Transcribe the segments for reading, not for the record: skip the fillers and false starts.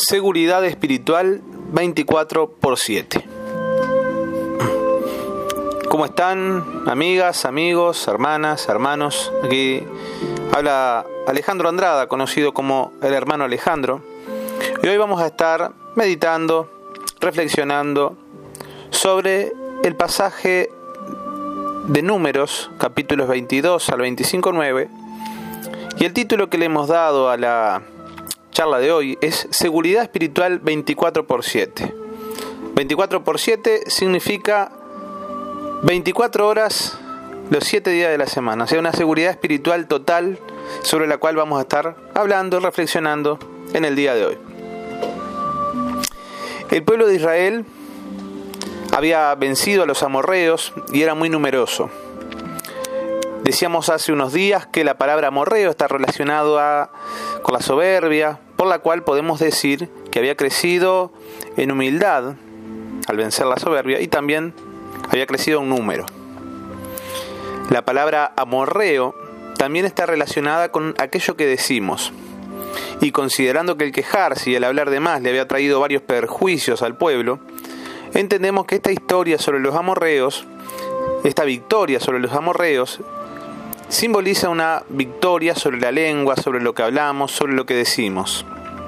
Seguridad espiritual 24/7. ¿Cómo están, amigas, amigos, hermanas, hermanos? Aquí habla Alejandro Andrada, conocido como el hermano Alejandro. Y hoy vamos a estar meditando, reflexionando sobre el pasaje de Números, capítulos 22 al 25:9. Y el título que le hemos dado a la charla de hoy es Seguridad Espiritual 24/7. 24/7 significa 24 horas los 7 días de la semana. O sea, una seguridad espiritual total sobre la cual vamos a estar hablando, reflexionando en el día de hoy. El pueblo de Israel había vencido a los amorreos y era muy numeroso. Decíamos hace unos días que la palabra amorreo está relacionado con la soberbia, por la cual podemos decir que había crecido en humildad al vencer la soberbia y también había crecido en número. La palabra amorreo también está relacionada con aquello que decimos. Y considerando que el quejarse y el hablar de más le había traído varios perjuicios al pueblo, entendemos que esta historia sobre los amorreos, esta victoria sobre los amorreos, simboliza una victoria sobre la lengua, sobre lo que hablamos, sobre lo que decimos.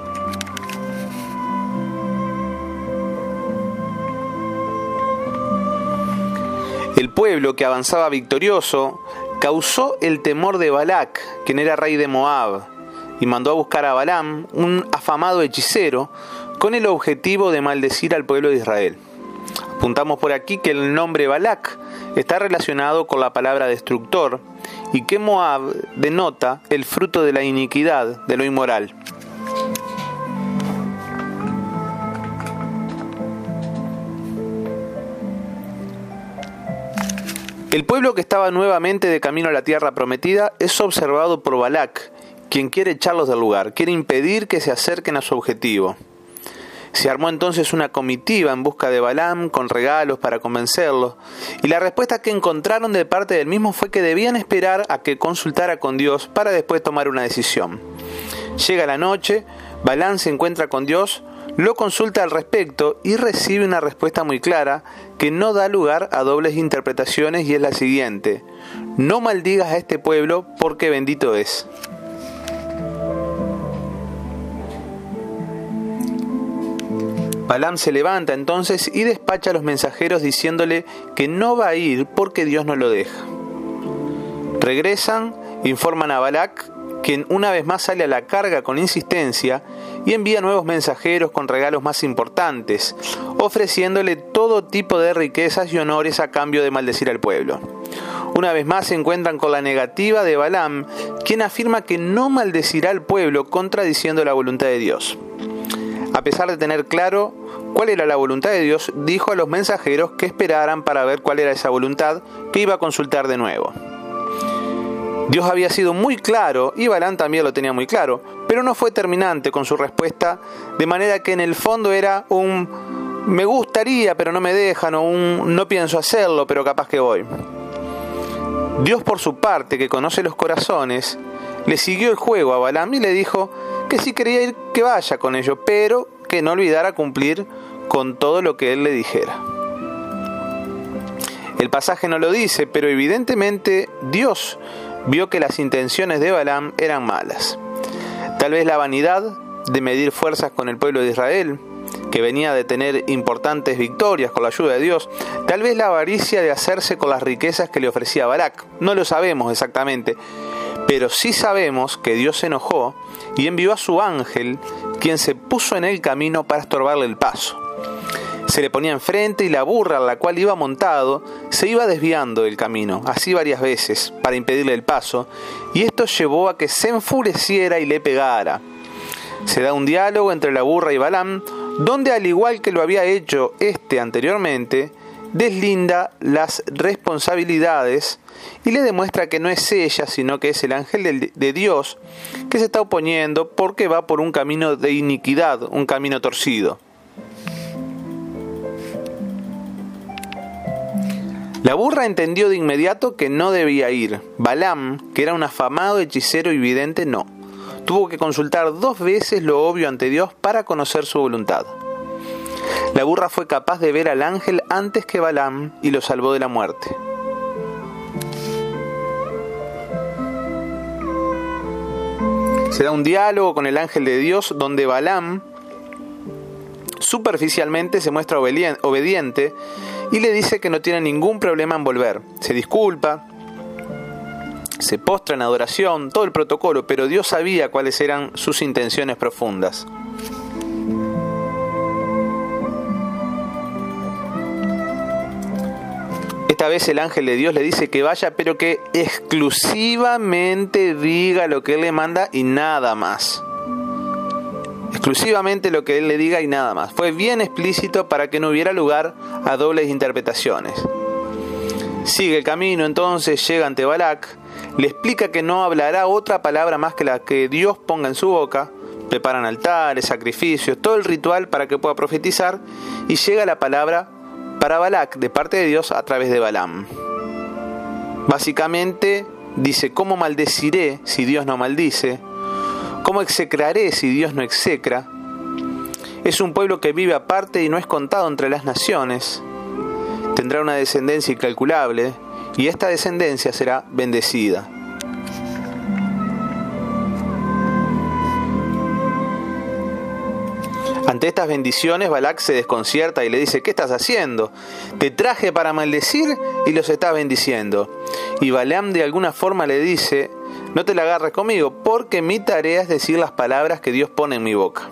El pueblo que avanzaba victorioso causó el temor de Balac, quien era rey de Moab, y mandó a buscar a Balaam, un afamado hechicero, con el objetivo de maldecir al pueblo de Israel. Apuntamos por aquí que el nombre Balac está relacionado con la palabra destructor y que Moab denota el fruto de la iniquidad, de lo inmoral. El pueblo que estaba nuevamente de camino a la tierra prometida es observado por Balac, quien quiere echarlos del lugar, quiere impedir que se acerquen a su objetivo. Se armó entonces una comitiva en busca de Balaam con regalos para convencerlos, y la respuesta que encontraron de parte del mismo fue que debían esperar a que consultara con Dios para después tomar una decisión. Llega la noche, Balaam se encuentra con Dios, lo consulta al respecto y recibe una respuesta muy clara que no da lugar a dobles interpretaciones y es la siguiente: no maldigas a este pueblo porque bendito es. Balaam se levanta entonces y despacha a los mensajeros diciéndole que no va a ir porque Dios no lo deja. Regresan, informan a Balac, quien una vez más sale a la carga con insistencia y envía nuevos mensajeros con regalos más importantes, ofreciéndole todo tipo de riquezas y honores a cambio de maldecir al pueblo. Una vez más se encuentran con la negativa de Balaam, quien afirma que no maldecirá al pueblo contradiciendo la voluntad de Dios. A pesar de tener claro cuál era la voluntad de Dios, dijo a los mensajeros que esperaran para ver cuál era esa voluntad, que iba a consultar de nuevo. Dios había sido muy claro, y Balaam también lo tenía muy claro, pero no fue terminante con su respuesta, de manera que en el fondo era un me gustaría pero no me dejan, o un no pienso hacerlo pero capaz que voy. Dios, por su parte, que conoce los corazones, le siguió el juego a Balaam y le dijo que si quería ir, que vaya con ello, pero que no olvidara cumplir con todo lo que él le dijera. El pasaje no lo dice, pero evidentemente Dios vio que las intenciones de Balaam eran malas. Tal vez la vanidad de medir fuerzas con el pueblo de Israel, que venía de tener importantes victorias con la ayuda de Dios, tal vez la avaricia de hacerse con las riquezas que le ofrecía Balac, no lo sabemos exactamente, pero sí sabemos que Dios se enojó y envió a su ángel, quien se puso en el camino para estorbarle el paso. Se le ponía enfrente y la burra en la cual iba montado se iba desviando del camino, así varias veces, para impedirle el paso, y esto llevó a que se enfureciera y le pegara. Se da un diálogo entre la burra y Balaam, donde al igual que lo había hecho anteriormente, deslinda las responsabilidades y le demuestra que no es ella, sino que es el ángel de Dios que se está oponiendo porque va por un camino de iniquidad, un camino torcido. La burra entendió de inmediato que no debía ir. Balaam, que era un afamado hechicero y vidente, no. tuvo que consultar 2 veces lo obvio ante Dios para conocer su voluntad. La burra fue capaz de ver al ángel antes que Balaam y lo salvó de la muerte. Se da un diálogo con el ángel de Dios donde Balaam superficialmente se muestra obediente y le dice que no tiene ningún problema en volver. Se disculpa, se postra en adoración, todo el protocolo, pero Dios sabía cuáles eran sus intenciones profundas. Esta vez el ángel de Dios le dice que vaya, pero que exclusivamente diga lo que él le manda y nada más. Exclusivamente lo que él le diga y nada más. Fue bien explícito para que no hubiera lugar a dobles interpretaciones. Sigue el camino, entonces llega ante Balac, le explica que no hablará otra palabra más que la que Dios ponga en su boca. Preparan altares, sacrificios, todo el ritual para que pueda profetizar, y llega la palabra para Balac de parte de Dios a través de Balaam. Básicamente dice: ¿cómo maldeciré si Dios no maldice? ¿Cómo execraré si Dios no execra? Es un pueblo que vive aparte y no es contado entre las naciones. Tendrá una descendencia incalculable y esta descendencia será bendecida. Ante estas bendiciones, Balac se desconcierta y le dice: ¿qué estás haciendo? Te traje para maldecir y los estás bendiciendo. Y Balaam de alguna forma le dice: no te la agarres conmigo, porque mi tarea es decir las palabras que Dios pone en mi boca.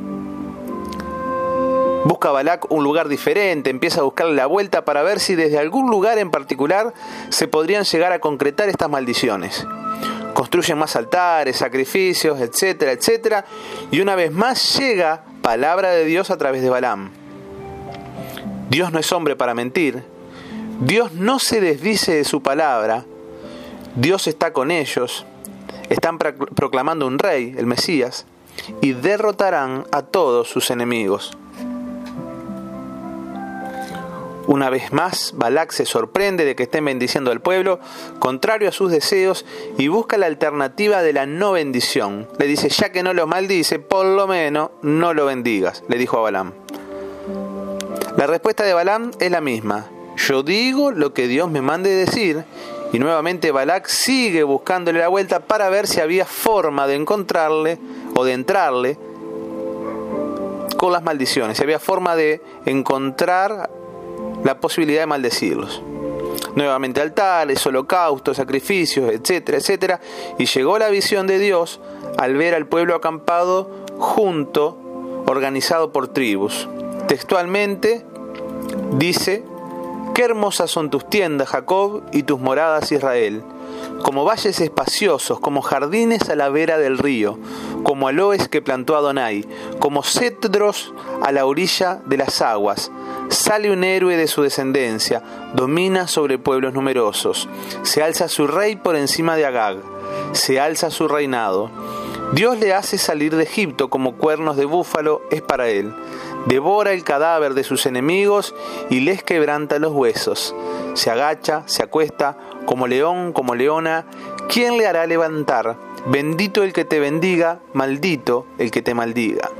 Busca Balac un lugar diferente, empieza a buscarle la vuelta para ver si desde algún lugar en particular se podrían llegar a concretar estas maldiciones. Construyen más altares, sacrificios, etcétera, etcétera, y una vez más llega palabra de Dios a través de Balaam. Dios no es hombre para mentir, Dios no se desdice de su palabra, Dios está con ellos, están proclamando un rey, el Mesías, y derrotarán a todos sus enemigos. Una vez más, Balac se sorprende de que estén bendiciendo al pueblo, contrario a sus deseos, y busca la alternativa de la no bendición. Le dice: ya que no lo maldice, por lo menos no lo bendigas, le dijo a Balaam. La respuesta de Balaam es la misma: yo digo lo que Dios me mande decir. Y nuevamente Balac sigue buscándole la vuelta para ver si había forma de encontrarle o de entrarle con las maldiciones, si había forma de encontrar la posibilidad de maldecirlos. Nuevamente altares, holocaustos, sacrificios, etcétera, etcétera. Y llegó la visión de Dios al ver al pueblo acampado junto, organizado por tribus. Textualmente dice: qué hermosas son tus tiendas, Jacob, y tus moradas, Israel. Como valles espaciosos, como jardines a la vera del río, como aloes que plantó Adonai, como cedros a la orilla de las aguas. Sale un héroe de su descendencia, domina sobre pueblos numerosos. Se alza su rey por encima de Agag, se alza su reinado. Dios le hace salir de Egipto como cuernos de búfalo es para él. Devora el cadáver de sus enemigos y les quebranta los huesos. Se agacha, se acuesta, como león, como leona. ¿Quién le hará levantar? Bendito el que te bendiga, maldito el que te maldiga.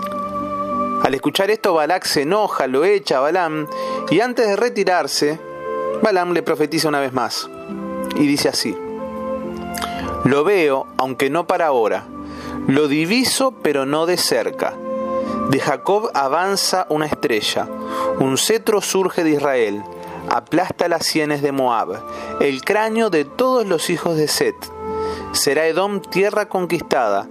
Al escuchar esto, Balac se enoja, lo echa a Balaam, y antes de retirarse, Balaam le profetiza una vez más, y dice así: lo veo, aunque no para ahora, lo diviso, pero no de cerca. De Jacob avanza una estrella, un cetro surge de Israel, aplasta las sienes de Moab, el cráneo de todos los hijos de Set. Será Edom tierra conquistada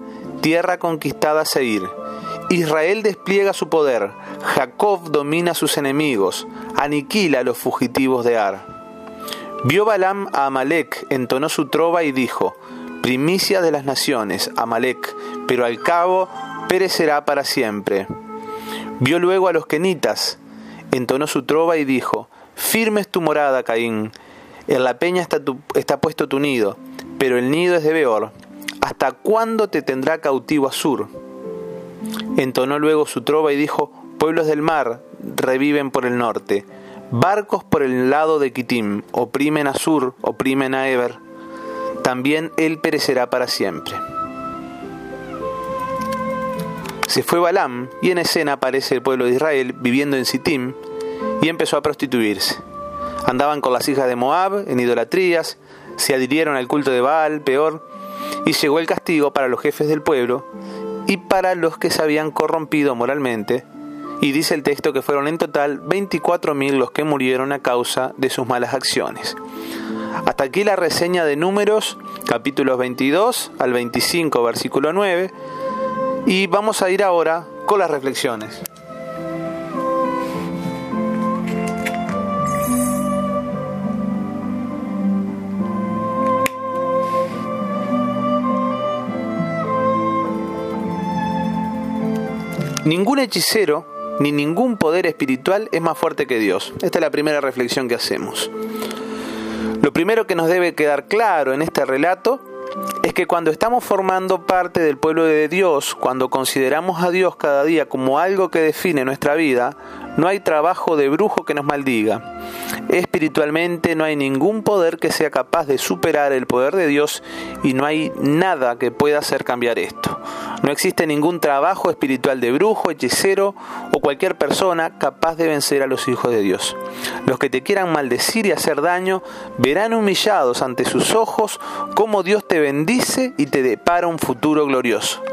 Seir. Israel despliega su poder, Jacob domina a sus enemigos, aniquila a los fugitivos de Ar. Vio Balaam a Amalec, entonó su trova y dijo: primicia de las naciones, Amalec, pero al cabo perecerá para siempre. Vio luego a los kenitas, entonó su trova y dijo: firme es tu morada, Caín, en la peña está puesto tu nido, pero el nido es de Beor. ¿Hasta cuándo te tendrá cautivo Asur? Entonó luego su trova y dijo: pueblos del mar reviven por el norte, barcos por el lado de Kitim, oprimen a Asur, oprimen a Eber. También él perecerá para siempre. Se fue Balaam y en escena aparece el pueblo de Israel viviendo en Sittim y empezó a prostituirse. Andaban con las hijas de Moab en idolatrías, se adhirieron al culto de Baal, peor, y llegó el castigo para los jefes del pueblo y para los que se habían corrompido moralmente, y dice el texto que fueron en total 24.000 los que murieron a causa de sus malas acciones. Hasta aquí la reseña de Números, capítulos 22 al 25, versículo 9, y vamos a ir ahora con las reflexiones. Ningún hechicero ni ningún poder espiritual es más fuerte que Dios. Esta es la primera reflexión que hacemos. Lo primero que nos debe quedar claro en este relato es que cuando estamos formando parte del pueblo de Dios, cuando consideramos a Dios cada día como algo que define nuestra vida, no hay trabajo de brujo que nos maldiga. Espiritualmente no hay ningún poder que sea capaz de superar el poder de Dios y no hay nada que pueda hacer cambiar esto. No existe ningún trabajo espiritual de brujo, hechicero o cualquier persona capaz de vencer a los hijos de Dios. Los que te quieran maldecir y hacer daño verán humillados ante sus ojos cómo Dios te bendice y te depara un futuro glorioso.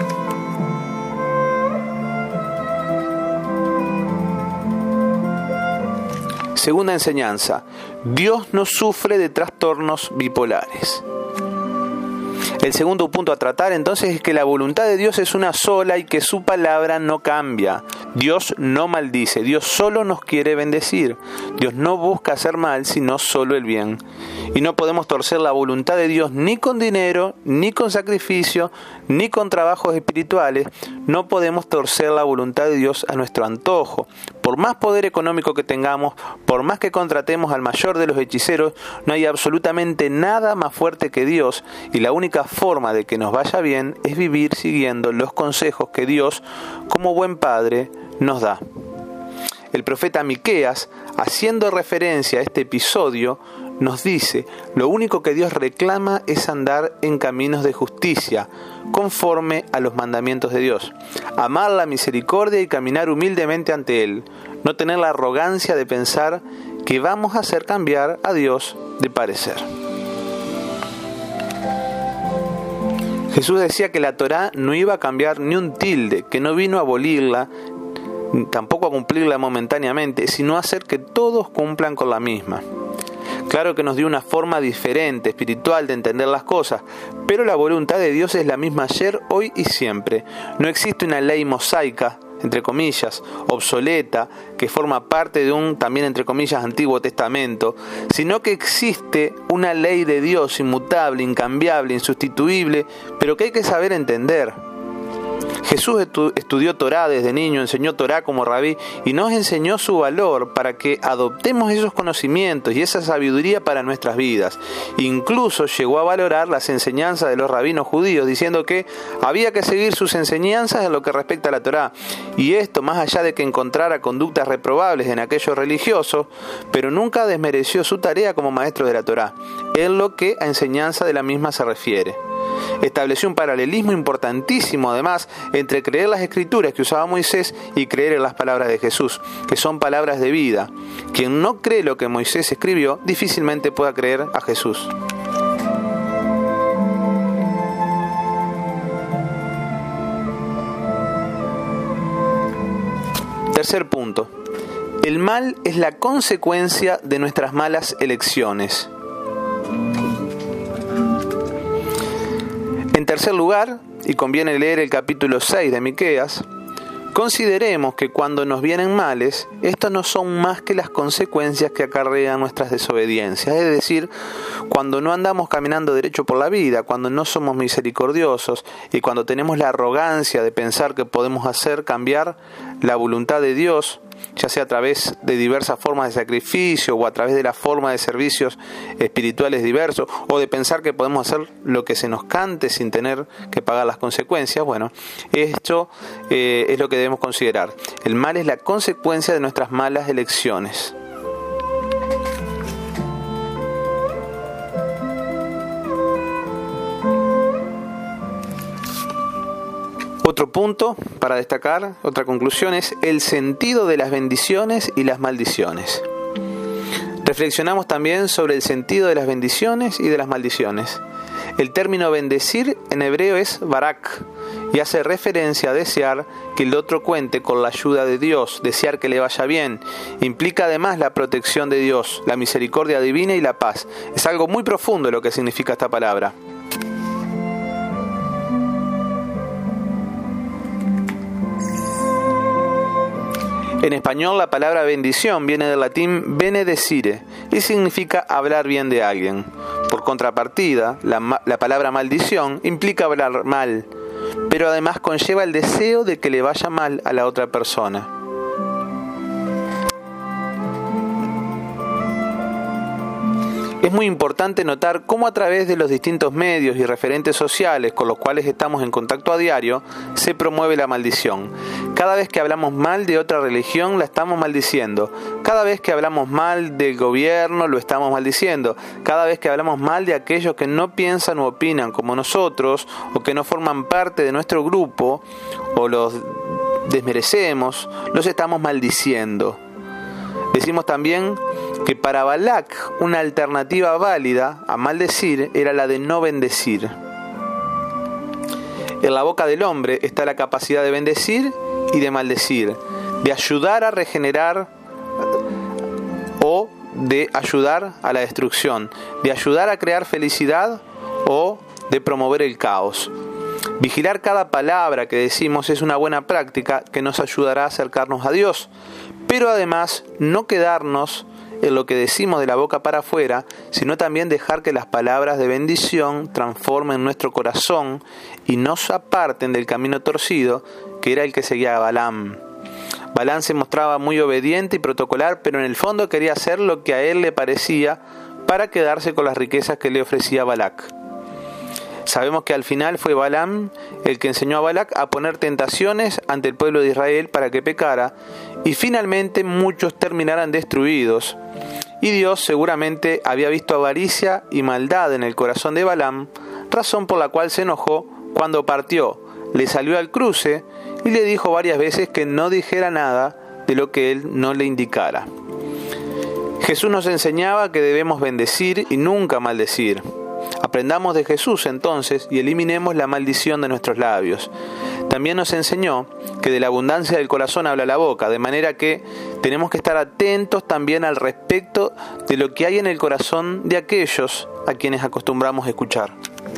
Segunda enseñanza: Dios no sufre de trastornos bipolares. El segundo punto a tratar entonces es que la voluntad de Dios es una sola y que su palabra no cambia. Dios no maldice, Dios solo nos quiere bendecir. Dios no busca hacer mal, sino solo el bien. Y no podemos torcer la voluntad de Dios ni con dinero, ni con sacrificio, ni con trabajos espirituales. No podemos torcer la voluntad de Dios a nuestro antojo. Por más poder económico que tengamos, por más que contratemos al mayor de los hechiceros, no hay absolutamente nada más fuerte que Dios, y la única forma de que nos vaya bien es vivir siguiendo los consejos que Dios, como buen padre, nos da. El profeta Miqueas, haciendo referencia a este episodio, nos dice: lo único que Dios reclama es andar en caminos de justicia, conforme a los mandamientos de Dios, amar la misericordia y caminar humildemente ante Él, no tener la arrogancia de pensar que vamos a hacer cambiar a Dios de parecer. Jesús decía que la Torá no iba a cambiar ni un tilde, que no vino a abolirla, tampoco a cumplirla momentáneamente, sino a hacer que todos cumplan con la misma. Claro que nos dio una forma diferente, espiritual, de entender las cosas, pero la voluntad de Dios es la misma ayer, hoy y siempre. No existe una ley mosaica, entre comillas, obsoleta, que forma parte de un, también entre comillas, Antiguo Testamento, sino que existe una ley de Dios inmutable, incambiable, insustituible, pero que hay que saber entender. Jesús estudió Torá desde niño, enseñó Torá como rabí y nos enseñó su valor para que adoptemos esos conocimientos y esa sabiduría para nuestras vidas. Incluso llegó a valorar las enseñanzas de los rabinos judíos, diciendo que había que seguir sus enseñanzas en lo que respecta a la Torá. Y esto más allá de que encontrara conductas reprobables en aquellos religiosos, pero nunca desmereció su tarea como maestro de la Torá, en lo que a enseñanza de la misma se refiere. Estableció un paralelismo importantísimo, además, entre creer las escrituras que usaba Moisés y creer en las palabras de Jesús, que son palabras de vida. Quien no cree lo que Moisés escribió, difícilmente pueda creer a Jesús. Tercer punto. El mal es la consecuencia de nuestras malas elecciones. En tercer lugar, y conviene leer el capítulo 6 de Miqueas, consideremos que cuando nos vienen males, estos no son más que las consecuencias que acarrean nuestras desobediencias. Es decir, cuando no andamos caminando derecho por la vida, cuando no somos misericordiosos y cuando tenemos la arrogancia de pensar que podemos hacer cambiar la voluntad de Dios, ya sea a través de diversas formas de sacrificio o a través de la forma de servicios espirituales diversos, o de pensar que podemos hacer lo que se nos cante sin tener que pagar las consecuencias. Bueno, esto es lo que debemos considerar. El mal es la consecuencia de nuestras malas elecciones. Otro punto para destacar, otra conclusión, es el sentido de las bendiciones y las maldiciones. Reflexionamos también sobre el sentido de las bendiciones y de las maldiciones. El término bendecir en hebreo es barak y hace referencia a desear que el otro cuente con la ayuda de Dios, desear que le vaya bien. Implica además la protección de Dios, la misericordia divina y la paz. Es algo muy profundo lo que significa esta palabra. En español la palabra bendición viene del latín benedicere y significa hablar bien de alguien. Por contrapartida, la palabra maldición implica hablar mal, pero además conlleva el deseo de que le vaya mal a la otra persona. Es muy importante notar cómo a través de los distintos medios y referentes sociales con los cuales estamos en contacto a diario, se promueve la maldición. Cada vez que hablamos mal de otra religión, la estamos maldiciendo. Cada vez que hablamos mal del gobierno, lo estamos maldiciendo. Cada vez que hablamos mal de aquellos que no piensan o opinan como nosotros, o que no forman parte de nuestro grupo, o los desmerecemos, los estamos maldiciendo. Decimos también que para Balac una alternativa válida a maldecir era la de no bendecir. En la boca del hombre está la capacidad de bendecir y de maldecir, de ayudar a regenerar o de ayudar a la destrucción, de ayudar a crear felicidad o de promover el caos. Vigilar cada palabra que decimos es una buena práctica que nos ayudará a acercarnos a Dios, pero además no quedarnos en lo que decimos de la boca para afuera, sino también dejar que las palabras de bendición transformen nuestro corazón y nos aparten del camino torcido que era el que seguía a Balaam. Balaam se mostraba muy obediente y protocolar, pero en el fondo quería hacer lo que a él le parecía para quedarse con las riquezas que le ofrecía Balac. Sabemos que al final fue Balaam el que enseñó a Balac a poner tentaciones ante el pueblo de Israel para que pecara, y finalmente muchos terminaran destruidos. Y Dios seguramente había visto avaricia y maldad en el corazón de Balaam, razón por la cual se enojó cuando partió, le salió al cruce y le dijo varias veces que no dijera nada de lo que él no le indicara. Jesús nos enseñaba que debemos bendecir y nunca maldecir. Aprendamos de Jesús entonces y eliminemos la maldición de nuestros labios. También nos enseñó que de la abundancia del corazón habla la boca, de manera que tenemos que estar atentos también al respecto de lo que hay en el corazón de aquellos a quienes acostumbramos a escuchar.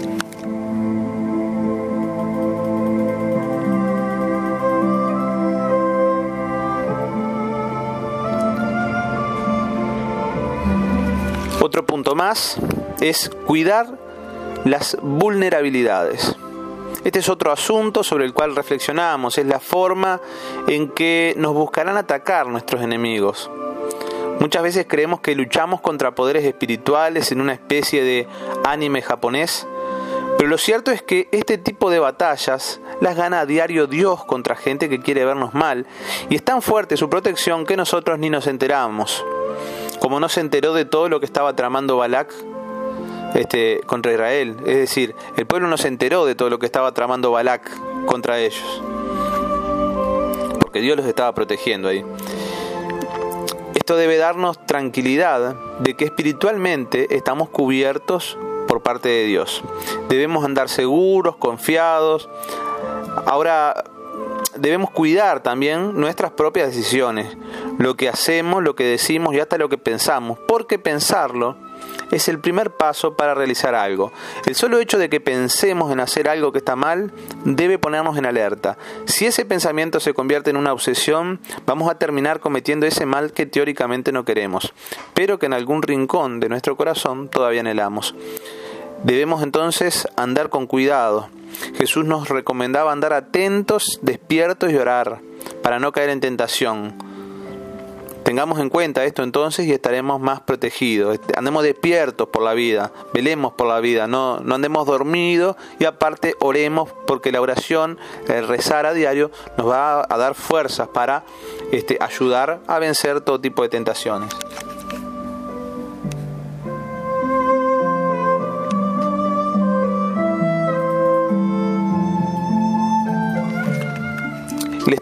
Otro punto más es cuidar las vulnerabilidades. Este es otro asunto sobre el cual reflexionamos, es la forma en que nos buscarán atacar nuestros enemigos. Muchas veces creemos que luchamos contra poderes espirituales en una especie de anime japonés, pero lo cierto es que este tipo de batallas las gana a diario Dios contra gente que quiere vernos mal, y es tan fuerte su protección que nosotros ni nos enteramos. Como no se enteró de todo lo que estaba tramando Balac contra Israel. Es decir, el pueblo no se enteró de todo lo que estaba tramando Balac contra ellos, porque Dios los estaba protegiendo ahí. Esto debe darnos tranquilidad de que espiritualmente estamos cubiertos por parte de Dios. Debemos andar seguros, confiados. Ahora, debemos cuidar también nuestras propias decisiones, lo que hacemos, lo que decimos y hasta lo que pensamos, porque pensarlo es el primer paso para realizar algo. El solo hecho de que pensemos en hacer algo que está mal debe ponernos en alerta. Si ese pensamiento se convierte en una obsesión, vamos a terminar cometiendo ese mal que teóricamente no queremos, pero que en algún rincón de nuestro corazón todavía anhelamos. Debemos entonces andar con cuidado. Jesús nos recomendaba andar atentos, despiertos y orar para no caer en tentación. Tengamos en cuenta esto entonces y estaremos más protegidos. Andemos despiertos por la vida, velemos por la vida, no andemos dormidos, y aparte oremos, porque la oración, el rezar a diario, nos va a dar fuerzas para ayudar a vencer todo tipo de tentaciones.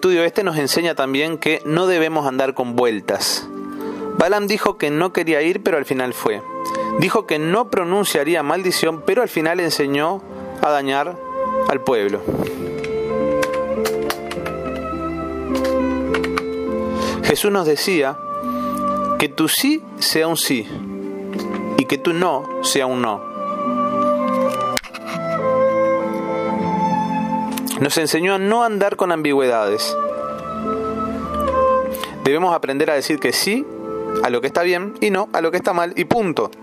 estudio nos enseña también que no debemos andar con vueltas. Balaam dijo que no quería ir, pero al final fue. Dijo que no pronunciaría maldición, pero al final enseñó a dañar al pueblo. Jesús nos decía que tu sí sea un sí y que tu no sea un no. Nos enseñó a no andar con ambigüedades. Debemos aprender a decir que sí a lo que está bien y no a lo que está mal y punto.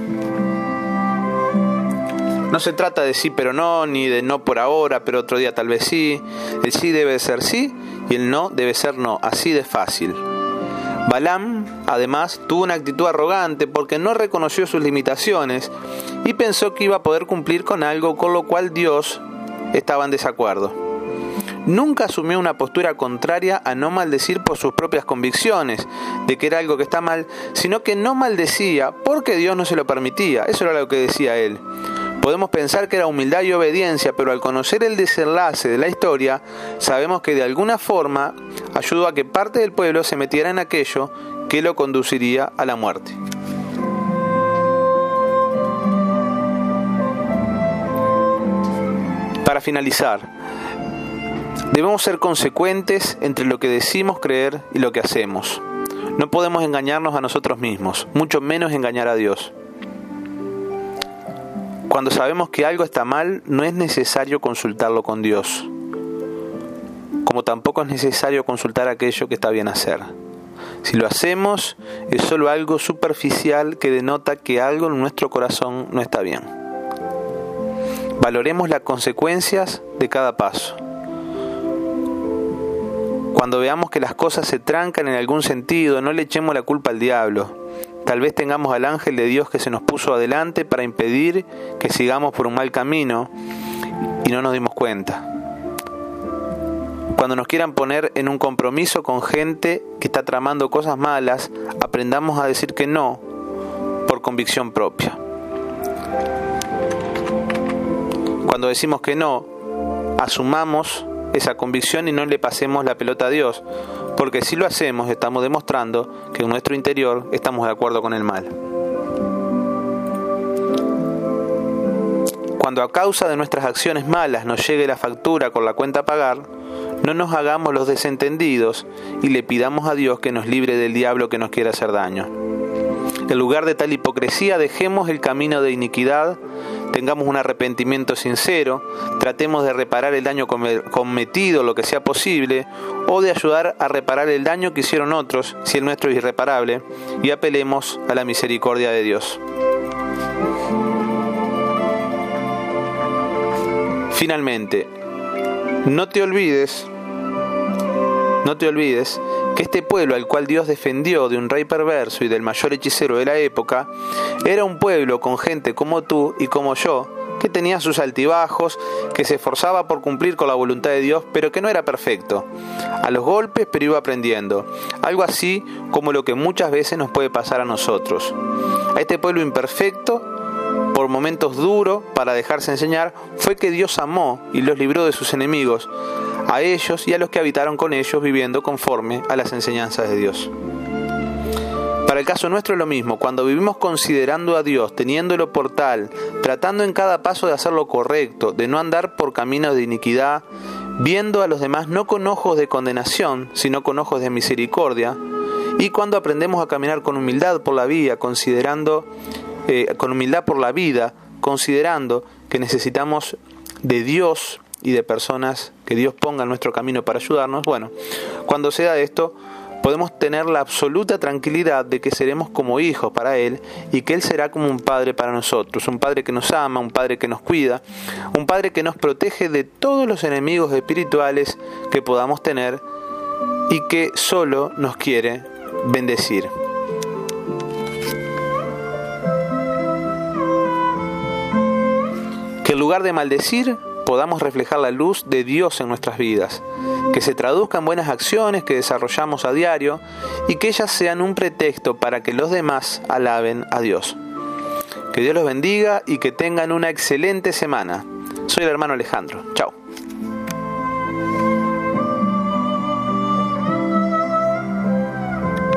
No se trata de sí pero no, ni de no por ahora, pero otro día tal vez sí. El sí debe ser sí y el no debe ser no, así de fácil. Balaam, además, tuvo una actitud arrogante porque no reconoció sus limitaciones y pensó que iba a poder cumplir con algo con lo cual Dios estaba en desacuerdo. Nunca asumió una postura contraria a no maldecir por sus propias convicciones de que era algo que está mal, sino que no maldecía porque Dios no se lo permitía. Eso era lo que decía él. Podemos pensar que era humildad y obediencia, pero al conocer el desenlace de la historia, sabemos que de alguna forma ayudó a que parte del pueblo se metiera en aquello que lo conduciría a la muerte. Para finalizar, debemos ser consecuentes entre lo que decimos creer y lo que hacemos. No podemos engañarnos a nosotros mismos, mucho menos engañar a Dios. Cuando sabemos que algo está mal, no es necesario consultarlo con Dios, como tampoco es necesario consultar aquello que está bien hacer. Si lo hacemos, es solo algo superficial que denota que algo en nuestro corazón no está bien. Valoremos las consecuencias de cada paso. Cuando veamos que las cosas se trancan en algún sentido, no le echemos la culpa al diablo. Tal vez tengamos al ángel de Dios que se nos puso adelante para impedir que sigamos por un mal camino y no nos dimos cuenta. Cuando nos quieran poner en un compromiso con gente que está tramando cosas malas, aprendamos a decir que no por convicción propia. Cuando decimos que no, asumamos esa convicción y no le pasemos la pelota a Dios, porque si lo hacemos estamos demostrando que en nuestro interior estamos de acuerdo con el mal. Cuando a causa de nuestras acciones malas nos llegue la factura con la cuenta a pagar, no nos hagamos los desentendidos y le pidamos a Dios que nos libre del diablo que nos quiera hacer daño. En lugar de tal hipocresía, dejemos el camino de iniquidad, tengamos un arrepentimiento sincero, tratemos de reparar el daño cometido lo que sea posible, o de ayudar a reparar el daño que hicieron otros, si el nuestro es irreparable, y apelemos a la misericordia de Dios. Finalmente, no te olvides que este pueblo al cual Dios defendió de un rey perverso y del mayor hechicero de la época, era un pueblo con gente como tú y como yo, que tenía sus altibajos, que se esforzaba por cumplir con la voluntad de Dios, pero que no era perfecto. A los golpes, pero iba aprendiendo. Algo así como lo que muchas veces nos puede pasar a nosotros. A este pueblo imperfecto, por momentos duros para dejarse enseñar, fue que Dios amó y los libró de sus enemigos, a ellos y a los que habitaron con ellos viviendo conforme a las enseñanzas de Dios. Para el caso nuestro es lo mismo. Cuando vivimos considerando a Dios, teniéndolo por tal, tratando en cada paso de hacer lo correcto, de no andar por caminos de iniquidad, viendo a los demás no con ojos de condenación, sino con ojos de misericordia, y cuando aprendemos a caminar con humildad por la vida, considerando que necesitamos de Dios y de personas que Dios ponga en nuestro camino para ayudarnos, bueno, cuando se da esto, podemos tener la absoluta tranquilidad de que seremos como hijos para Él y que Él será como un padre para nosotros, un padre que nos ama, un padre que nos cuida, un padre que nos protege de todos los enemigos espirituales que podamos tener y que solo nos quiere bendecir. Que en lugar de maldecir, podamos reflejar la luz de Dios en nuestras vidas, que se traduzcan en buenas acciones que desarrollamos a diario y que ellas sean un pretexto para que los demás alaben a Dios. Que Dios los bendiga y que tengan una excelente semana. Soy el hermano Alejandro. Chao.